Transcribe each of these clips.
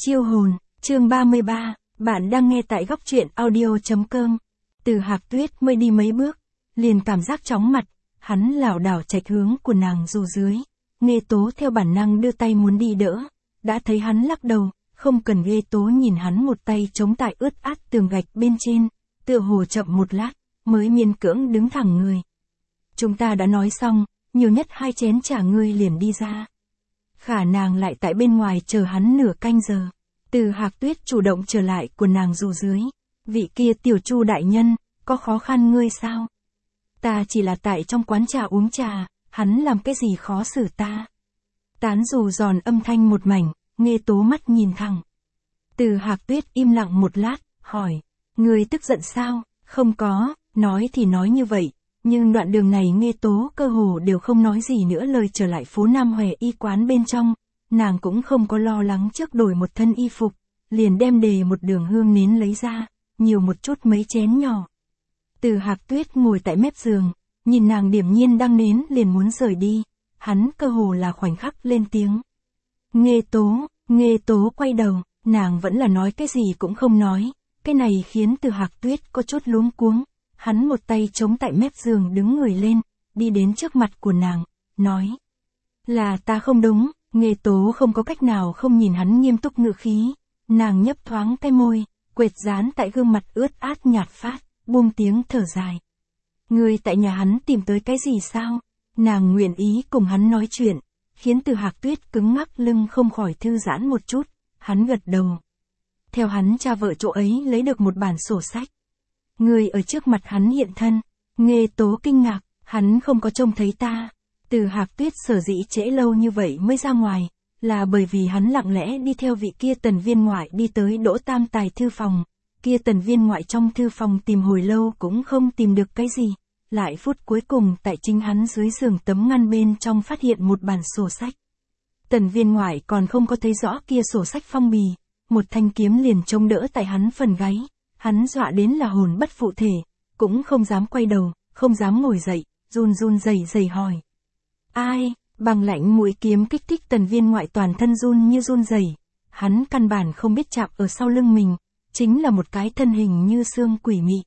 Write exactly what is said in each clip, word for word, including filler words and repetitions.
Chiêu hồn, chương ba mươi ba, bạn đang nghe tại góc truyện audio.com. Từ Hạc Tuyết mới đi mấy bước, liền cảm giác chóng mặt, hắn lảo đảo chạch hướng của nàng dù dưới. Nghê Tố theo bản năng đưa tay muốn đi đỡ, đã thấy hắn lắc đầu, không cần. Nghê Tố nhìn hắn một tay chống tại ướt át tường gạch bên trên, tựa hồ chậm một lát, mới miên cưỡng đứng thẳng người. Chúng ta đã nói xong, nhiều nhất hai chén trà ngươi liền đi ra. Khả nàng lại tại bên ngoài chờ hắn nửa canh giờ. Từ Hạc Tuyết chủ động trở lại của nàng dù dưới. Vị kia tiểu Chu đại nhân, có khó khăn ngươi sao? Ta chỉ là tại trong quán trà uống trà, hắn làm cái gì khó xử ta? Tán dù giòn âm thanh một mảnh, Nghê Tố mắt nhìn thẳng. Từ Hạc Tuyết im lặng một lát, hỏi, ngươi tức giận sao? Không có, nói thì nói như vậy, nhưng đoạn đường này Nghê Tố cơ hồ đều không nói gì nữa. Lời trở lại phố Nam Hòe y quán bên trong, nàng cũng không có lo lắng trước đổi một thân y phục, liền đem đề một đường hương nến lấy ra, nhiều một chút mấy chén nhỏ. Từ Hạc Tuyết ngồi tại mép giường, nhìn nàng điềm nhiên đăng nến liền muốn rời đi, hắn cơ hồ là khoảnh khắc lên tiếng. Nghê Tố, Nghê Tố quay đầu, nàng vẫn là nói cái gì cũng không nói, cái này khiến Từ Hạc Tuyết có chút luống cuống. Hắn một tay chống tại mép giường đứng người lên, đi đến trước mặt của nàng, nói. Là ta không đúng. Nghê Tố không có cách nào không nhìn hắn nghiêm túc ngữ khí, nàng nhấp thoáng cái môi, quệt dán tại gương mặt ướt át nhạt phát, buông tiếng thở dài. Ngươi tại nhà hắn tìm tới cái gì sao? Nàng nguyện ý cùng hắn nói chuyện, khiến Từ Hạc Tuyết cứng ngắc lưng không khỏi thư giãn một chút, hắn gật đầu. Theo hắn cha vợ chỗ ấy lấy được một bản sổ sách. Ngươi ở trước mặt hắn hiện thân. Nghê Tố kinh ngạc, hắn không có trông thấy ta. Từ Hạc Tuyết sở dĩ trễ lâu như vậy mới ra ngoài, là bởi vì hắn lặng lẽ đi theo vị kia Tần viên ngoại đi tới Đỗ Tam Tài thư phòng. Kia Tần viên ngoại trong thư phòng tìm hồi lâu cũng không tìm được cái gì, lại phút cuối cùng tại chính hắn dưới giường tấm ngăn bên trong phát hiện một bản sổ sách. Tần viên ngoại còn không có thấy rõ kia sổ sách phong bì, một thanh kiếm liền chống đỡ tại hắn phần gáy, hắn dọa đến là hồn bất phụ thể, cũng không dám quay đầu, không dám ngồi dậy, run run rẩy rẩy hỏi. Ai? Bằng lạnh mũi kiếm kích thích Tần viên ngoại toàn thân run như run rẩy, hắn căn bản không biết chạm ở sau lưng mình, chính là một cái thân hình như xương quỷ mị.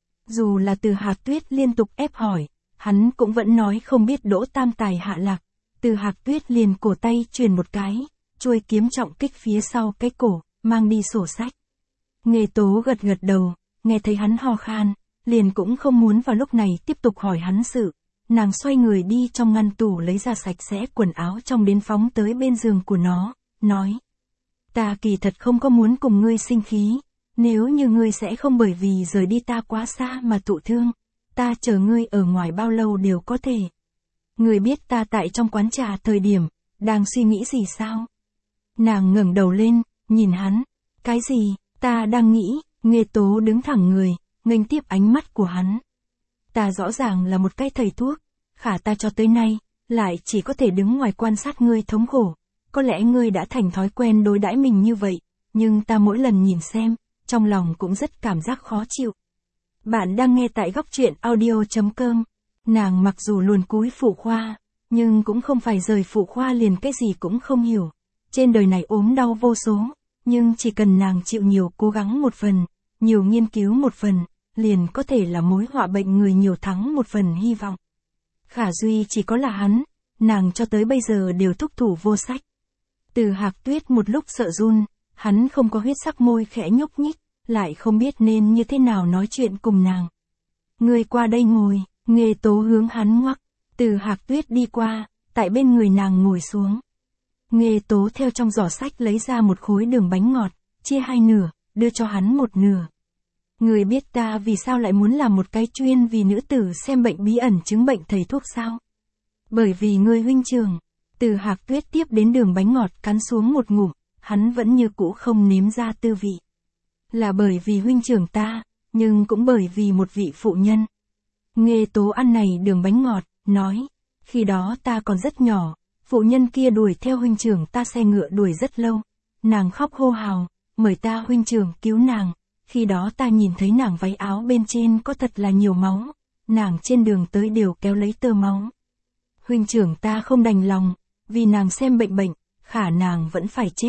Dù là Từ Hạc Tuyết liên tục ép hỏi, hắn cũng vẫn nói không biết Đỗ Tam Tài hạ lạc. Từ Hạc Tuyết liền cổ tay truyền một cái, chuôi kiếm trọng kích phía sau cái cổ, mang đi sổ sách. Nghê Tố gật gật đầu, nghe thấy hắn ho khan, liền cũng không muốn vào lúc này tiếp tục hỏi hắn sự. Nàng xoay người đi trong ngăn tủ lấy ra sạch sẽ quần áo trong đến phóng tới bên giường của nó, nói. Ta kỳ thật không có muốn cùng ngươi sinh khí, nếu như ngươi sẽ không bởi vì rời đi ta quá xa mà thụ thương, ta chờ ngươi ở ngoài bao lâu đều có thể. Ngươi biết ta tại trong quán trà thời điểm, đang suy nghĩ gì sao? Nàng ngẩng đầu lên, nhìn hắn. Cái gì? Ta đang nghĩ. Nghê Tố đứng thẳng người, nghênh tiếp ánh mắt của hắn. Ta rõ ràng là một cái thầy thuốc, khả ta cho tới nay, lại chỉ có thể đứng ngoài quan sát ngươi thống khổ. Có lẽ ngươi đã thành thói quen đối đãi mình như vậy, nhưng ta mỗi lần nhìn xem, trong lòng cũng rất cảm giác khó chịu. Bạn đang nghe tại góc truyện audio.com. Nàng mặc dù luồn cúi phụ khoa, nhưng cũng không phải rời phụ khoa liền cái gì cũng không hiểu. Trên đời này ốm đau vô số, nhưng chỉ cần nàng chịu nhiều cố gắng một phần, nhiều nghiên cứu một phần, liền có thể là mối họa bệnh người nhiều thắng một phần hy vọng. Khả duy chỉ có là hắn, nàng cho tới bây giờ đều thúc thủ vô sách. Từ Hạc Tuyết một lúc sợ run, hắn không có huyết sắc môi khẽ nhúc nhích, lại không biết nên như thế nào nói chuyện cùng nàng. Ngươi qua đây ngồi. Nghê Tố hướng hắn ngoắc. Từ Hạc Tuyết đi qua, tại bên người nàng ngồi xuống. Nghê Tố theo trong giỏ sách lấy ra một khối đường bánh ngọt, chia hai nửa, đưa cho hắn một nửa. Ngươi biết ta vì sao lại muốn làm một cái chuyên vì nữ tử xem bệnh bí ẩn chứng bệnh thầy thuốc sao? Bởi vì ngươi huynh trưởng. Từ Hạc Tuyết tiếp đến đường bánh ngọt cắn xuống một ngụm, hắn vẫn như cũ không nếm ra tư vị. Là bởi vì huynh trưởng ta, nhưng cũng bởi vì một vị phụ nhân. Nghê Tố ăn này đường bánh ngọt, nói. Khi đó ta còn rất nhỏ, phụ nhân kia đuổi theo huynh trưởng ta xe ngựa đuổi rất lâu. Nàng khóc hô hào, mời ta huynh trưởng cứu nàng. Khi đó ta nhìn thấy nàng váy áo bên trên có thật là nhiều máu. Nàng trên đường tới đều kéo lấy tơ máu. Huynh trưởng ta không đành lòng, vì nàng xem bệnh bệnh, khả nàng vẫn phải chết.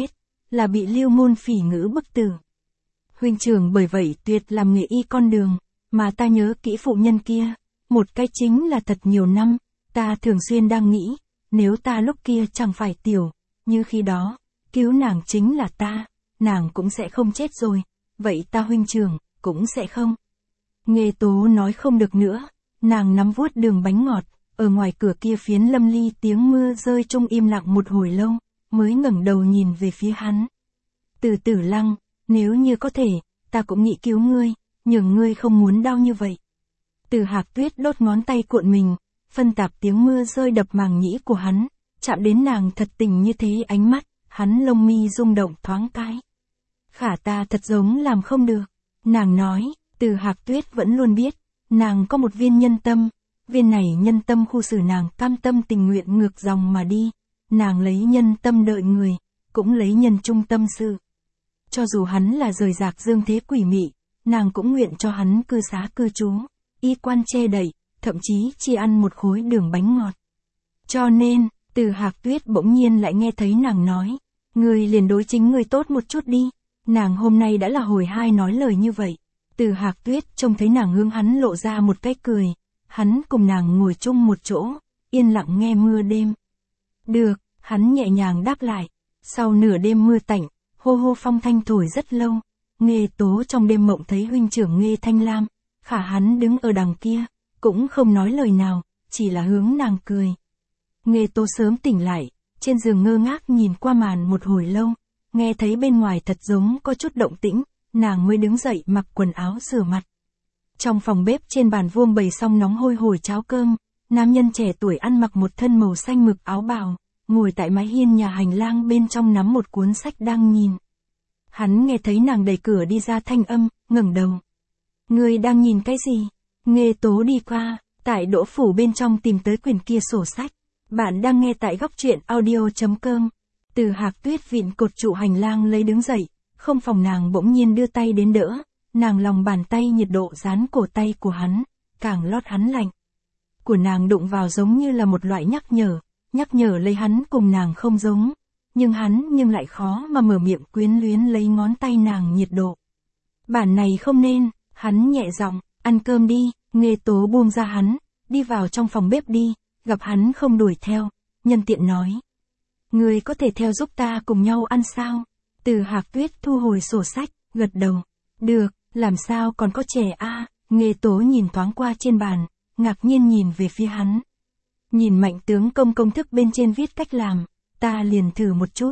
là bị Lưu Ngôn Phỉ ngữ bức tử. Huynh trưởng bởi vậy tuyệt làm nghề y con đường, mà ta nhớ kỹ phụ nhân kia, một cái chính là thật nhiều năm, ta thường xuyên đang nghĩ, nếu ta lúc kia chẳng phải tiểu, như khi đó, cứu nàng chính là ta, nàng cũng sẽ không chết rồi, vậy ta huynh trưởng, cũng sẽ không. Nghê Tố nói không được nữa, nàng nắm vuốt đường bánh ngọt, ở ngoài cửa kia phiến lâm ly tiếng mưa rơi trong im lặng một hồi lâu, mới ngẩng đầu nhìn về phía hắn. Từ Tử Lăng, nếu như có thể, ta cũng nghĩ cứu ngươi, nhưng ngươi không muốn đau như vậy. Từ Hạc Tuyết đốt ngón tay cuộn mình, phân tạp tiếng mưa rơi đập màng nhĩ của hắn, chạm đến nàng thật tình như thế ánh mắt, hắn lông mi rung động thoáng cái. Khả ta thật giống làm không được, nàng nói, Từ Hạc Tuyết vẫn luôn biết, nàng có một viên nhân tâm, viên này nhân tâm khu xử nàng cam tâm tình nguyện ngược dòng mà đi, nàng lấy nhân tâm đợi người, cũng lấy nhân trung tâm sự. Cho dù hắn là rời rạc dương thế quỷ mị, nàng cũng nguyện cho hắn cư xá cư trú, y quan che đậy, thậm chí chỉ ăn một khối đường bánh ngọt. Cho nên, Từ Hạc Tuyết bỗng nhiên lại nghe thấy nàng nói, ngươi liền đối chính ngươi tốt một chút đi. Nàng hôm nay đã là hồi hai nói lời như vậy. Từ Hạc Tuyết trông thấy nàng hướng hắn lộ ra một cái cười, hắn cùng nàng ngồi chung một chỗ, yên lặng nghe mưa đêm. Được, hắn nhẹ nhàng đáp lại. Sau nửa đêm mưa tạnh, hô hô phong thanh thổi rất lâu, Nghê Tố trong đêm mộng thấy huynh trưởng Nghê Thanh Lam, khả hắn đứng ở đằng kia, cũng không nói lời nào, chỉ là hướng nàng cười. Nghê Tố sớm tỉnh lại, trên giường ngơ ngác nhìn qua màn một hồi lâu, nghe thấy bên ngoài thật giống có chút động tĩnh, nàng mới đứng dậy mặc quần áo rửa mặt. Trong phòng bếp trên bàn vuông bày xong nóng hôi hổi cháo cơm, nam nhân trẻ tuổi ăn mặc một thân màu xanh mực áo bào, ngồi tại mái hiên nhà hành lang bên trong nắm một cuốn sách đang nhìn. Hắn nghe thấy nàng đẩy cửa đi ra thanh âm, ngẩng đầu. Ngươi đang nhìn cái gì? Nghê Tố đi qua, tại đỗ phủ bên trong tìm tới quyển kia sổ sách. Bạn đang nghe tại góc truyện audio.com. Từ Hạc Tuyết vịn cột trụ hành lang lấy đứng dậy, không phòng nàng bỗng nhiên đưa tay đến đỡ, nàng lòng bàn tay nhiệt độ dán cổ tay của hắn, càng lót hắn lạnh. Của nàng đụng vào giống như là một loại nhắc nhở, nhắc nhở lấy hắn cùng nàng không giống, nhưng hắn nhưng lại khó mà mở miệng quyến luyến lấy ngón tay nàng nhiệt độ. Bản này không nên, hắn nhẹ giọng, ăn cơm đi. Nghê Tố buông ra hắn, đi vào trong phòng bếp đi, gặp hắn không đuổi theo, nhân tiện nói. Ngươi có thể theo giúp ta cùng nhau ăn sao? Từ Hạc Tuyết thu hồi sổ sách, gật đầu. Được, làm sao còn có trẻ a? À? Nghê Tố nhìn thoáng qua trên bàn, ngạc nhiên nhìn về phía hắn. Nhìn Mạnh tướng công công thức bên trên viết cách làm, ta liền thử một chút.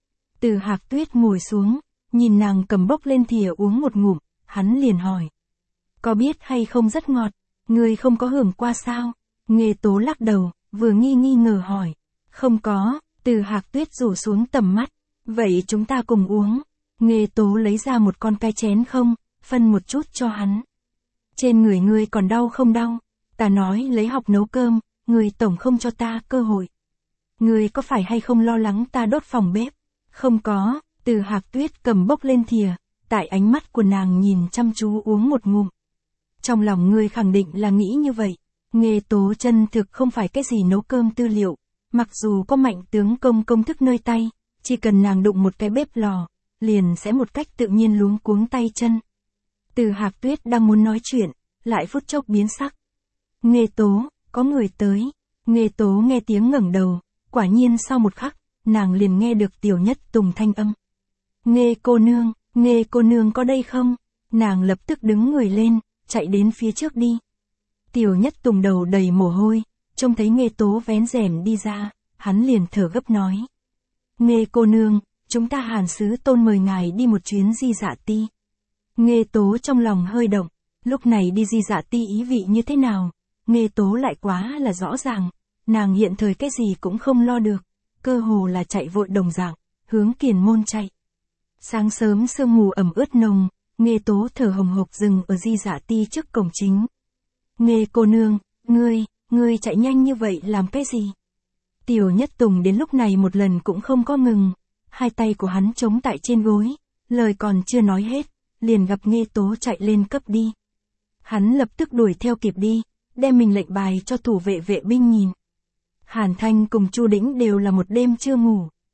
Từ Hạc Tuyết ngồi xuống, nhìn nàng cầm bốc lên thìa uống một ngụm, hắn liền hỏi. Có biết hay không rất ngọt, ngươi không có hưởng qua sao? Nghê Tố lắc đầu, vừa nghi nghi ngờ hỏi. Không có. Từ Hạc Tuyết rủ xuống tầm mắt. Vậy chúng ta cùng uống. Nghê Tố lấy ra một con cái chén không, phân một chút cho hắn. Trên người ngươi còn đau không đau? Ta nói lấy học nấu cơm, ngươi tổng không cho ta cơ hội. Ngươi có phải hay không lo lắng ta đốt phòng bếp? Không có. Từ Hạc Tuyết cầm bốc lên thìa, tại ánh mắt của nàng nhìn chăm chú uống một ngụm. Trong lòng ngươi khẳng định là nghĩ như vậy. Nghê Tố chân thực không phải cái gì nấu cơm tư liệu. Mặc dù có Mạnh tướng công công thức nơi tay, chỉ cần nàng đụng một cái bếp lò, liền sẽ một cách tự nhiên luống cuống tay chân. Từ Hạc Tuyết đang muốn nói chuyện, lại phút chốc biến sắc. Nghê Tố, có người tới. Nghê Tố nghe tiếng ngẩng đầu, quả nhiên sau một khắc, nàng liền nghe được Tiểu Nhất Tùng thanh âm. Nghê cô nương, Nghê cô nương có đây không? Nàng lập tức đứng người lên, chạy đến phía trước đi. Tiểu Nhất Tùng đầu đầy mồ hôi, trông thấy Nghê Tố vén rèm đi ra, hắn liền thở gấp nói. Nghê cô nương, chúng ta Hàn Sứ Tôn mời ngài đi một chuyến Di Dạ Ti. Nghê Tố trong lòng hơi động, lúc này đi Di Dạ Ti ý vị như thế nào, Nghê Tố lại quá là rõ ràng, nàng hiện thời cái gì cũng không lo được, cơ hồ là chạy vội đồng dạng, hướng Kiền Môn chạy. Sáng sớm sương mù ẩm ướt nồng, Nghê Tố thở hồng hộc dừng ở Di Dạ Ti trước cổng chính. Nghê cô nương, ngươi, ngươi chạy nhanh như vậy làm cái gì? Tiểu Nhất Tùng đến lúc này một lần cũng không có ngừng, hai tay của hắn chống tại trên gối, lời còn chưa nói hết, liền gặp Nghê Tố chạy lên cấp đi. Hắn lập tức đuổi theo kịp đi, đem mình lệnh bài cho thủ vệ vệ binh nhìn. Hàn Thanh cùng Chu Đĩnh đều là một đêm chưa ngủ,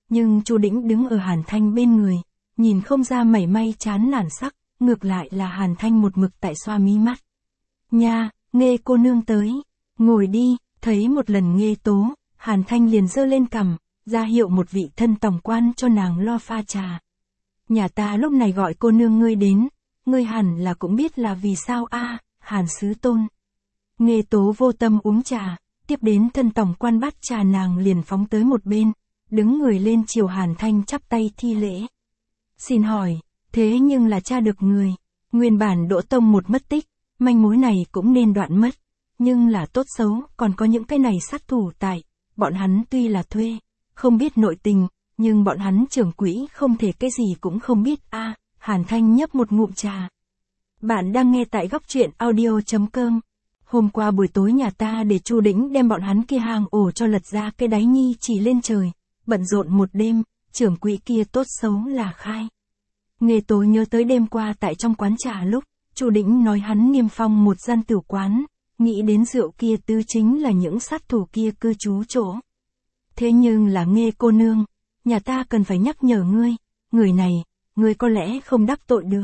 nhưng Chu Đĩnh đứng ở Hàn Thanh bên người, nhìn không ra mảy may chán nản sắc, ngược lại là Hàn Thanh một mực tại xoa mí mắt. Nha, Nghê cô nương tới, ngồi đi, thấy một lần Nghê Tố, Hàn Thanh liền giơ lên cằm, ra hiệu một vị thân tổng quan cho nàng lo pha trà. Nhà ta lúc này gọi cô nương ngươi đến, ngươi hẳn là cũng biết là vì sao a, Hàn Sứ Tôn. Nghê Tố vô tâm uống trà, tiếp đến thân tổng quan bắt trà nàng liền phóng tới một bên, đứng người lên chiều Hàn Thanh chắp tay thi lễ. Xin hỏi, thế nhưng là tra được người, nguyên bản Đỗ Tông một mất tích, manh mối này cũng nên đoạn mất, nhưng là tốt xấu còn có những cái này sát thủ tại, bọn hắn tuy là thuê, không biết nội tình, nhưng bọn hắn trưởng quỹ không thể cái gì cũng không biết a. Hàn Thanh nhấp một ngụm trà. Bạn đang nghe tại góc truyện audio chấm com. Hôm qua buổi tối nhà ta để Chu Đĩnh đem bọn hắn kia hàng ổ cho lật ra cái đáy nhi chỉ lên trời, bận rộn một đêm, trưởng quỹ kia tốt xấu là khai. Nghê Tố nhớ tới đêm qua tại trong quán trà lúc, Chu Đĩnh nói hắn niêm phong một gian tử quán, nghĩ đến rượu kia tứ chính là những sát thủ kia cư trú chỗ. Thế nhưng là Nghê cô nương, nhà ta cần phải nhắc nhở ngươi, người này, ngươi có lẽ không đắc tội được.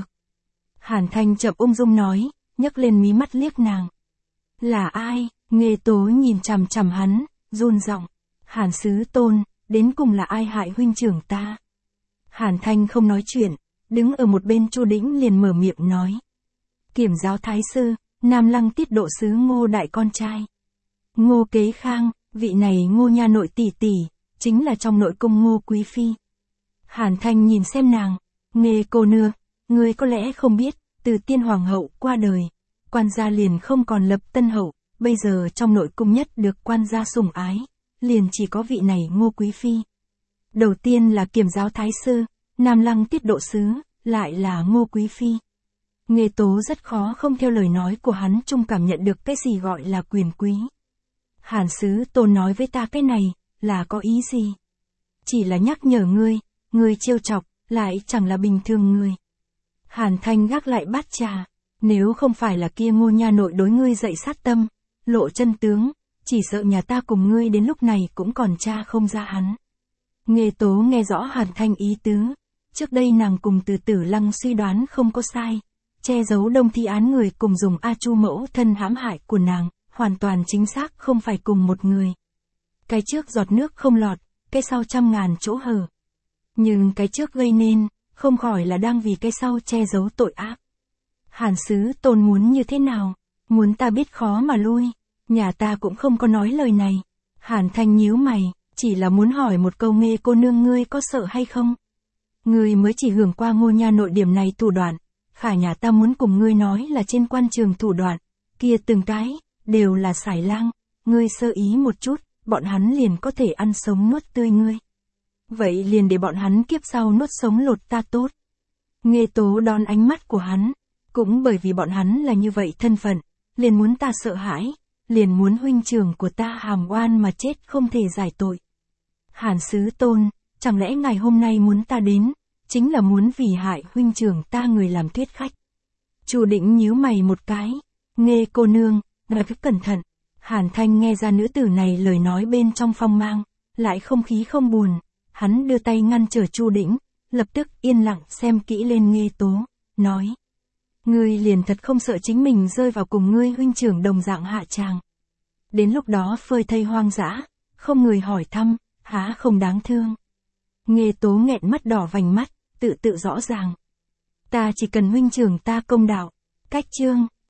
Hàn Thanh chậm ung dung nói, nhấc lên mí mắt liếc nàng. Là ai? Nghê Tố nhìn chằm chằm hắn, run giọng. Hàn Sứ Tôn, đến cùng là ai hại huynh trưởng ta? Hàn Thanh không nói chuyện, đứng ở một bên Chu Đĩnh liền mở miệng nói. Kiểm giáo thái sư, Nam Lăng Tiết Độ sứ Ngô đại con trai. Ngô Kế Khang, vị này Ngô nha nội tỷ tỷ, chính là trong nội cung Ngô quý phi. Hàn Thanh nhìn xem nàng, Nghê cô nương, ngươi có lẽ không biết, từ tiên hoàng hậu qua đời, quan gia liền không còn lập tân hậu, bây giờ trong nội cung nhất được quan gia sủng ái, liền chỉ có vị này Ngô quý phi. Đầu tiên là kiểm giáo thái sư, Nam Lăng Tiết Độ sứ, lại là Ngô quý phi. Nghê Tố rất khó không theo lời nói của hắn chung cảm nhận được cái gì gọi là quyền quý. Hàn Sứ Tôn nói với ta cái này, là có ý gì? Chỉ là nhắc nhở ngươi, ngươi trêu chọc, lại chẳng là bình thường người. Hàn Thanh gác lại bát trà, nếu không phải là kia Ngô nha nội đối ngươi dậy sát tâm, lộ chân tướng, chỉ sợ nhà ta cùng ngươi đến lúc này cũng còn tra không ra hắn. Nghê Tố nghe rõ Hàn Thanh ý tứ, trước đây nàng cùng từ Tử Lăng suy đoán không có sai, che giấu Đông Thi án người cùng dùng A Chu mẫu thân hãm hại của nàng, hoàn toàn chính xác không phải cùng một người. Cái trước giọt nước không lọt, cái sau trăm ngàn chỗ hở. Nhưng cái trước gây nên, không khỏi là đang vì cái sau che giấu tội ác. Hàn Sứ Tôn muốn như thế nào? Muốn ta biết khó mà lui, nhà ta cũng không có nói lời này. Hàn Thanh nhíu mày, chỉ là muốn hỏi một câu Nghê cô nương ngươi có sợ hay không? Ngươi mới chỉ hưởng qua Ngô nha nội điểm này thủ đoạn, khả nhà ta muốn cùng ngươi nói là trên quan trường thủ đoạn, kia từng cái, đều là sải lang, ngươi sơ ý một chút, bọn hắn liền có thể ăn sống nuốt tươi ngươi. Vậy liền để bọn hắn kiếp sau nuốt sống lột ta tốt. Nghê Tố đón ánh mắt của hắn, cũng bởi vì bọn hắn là như vậy thân phận, liền muốn ta sợ hãi, liền muốn huynh trưởng của ta hàm oan mà chết không thể giải tội. Hàn Sứ Tôn, chẳng lẽ ngày hôm nay muốn ta đến, chính là muốn vì hại huynh trưởng ta người làm thuyết khách. Chu Đĩnh nhíu mày một cái, Nghê cô nương, ngài cứ cẩn thận. Hàn Thanh nghe ra nữ tử này lời nói bên trong phong mang, lại không khí không buồn, hắn đưa tay ngăn trở Chu Đĩnh, lập tức yên lặng xem kỹ lên Nghê Tố, nói. Ngươi liền thật không sợ chính mình rơi vào cùng ngươi huynh trưởng đồng dạng hạ tràng. Đến lúc đó phơi thây hoang dã, không người hỏi thăm, há không đáng thương. Nghê Tố nghẹn mắt đỏ vành mắt, tự tự rõ ràng. Ta chỉ cần huynh trưởng ta công đạo. Cách chương.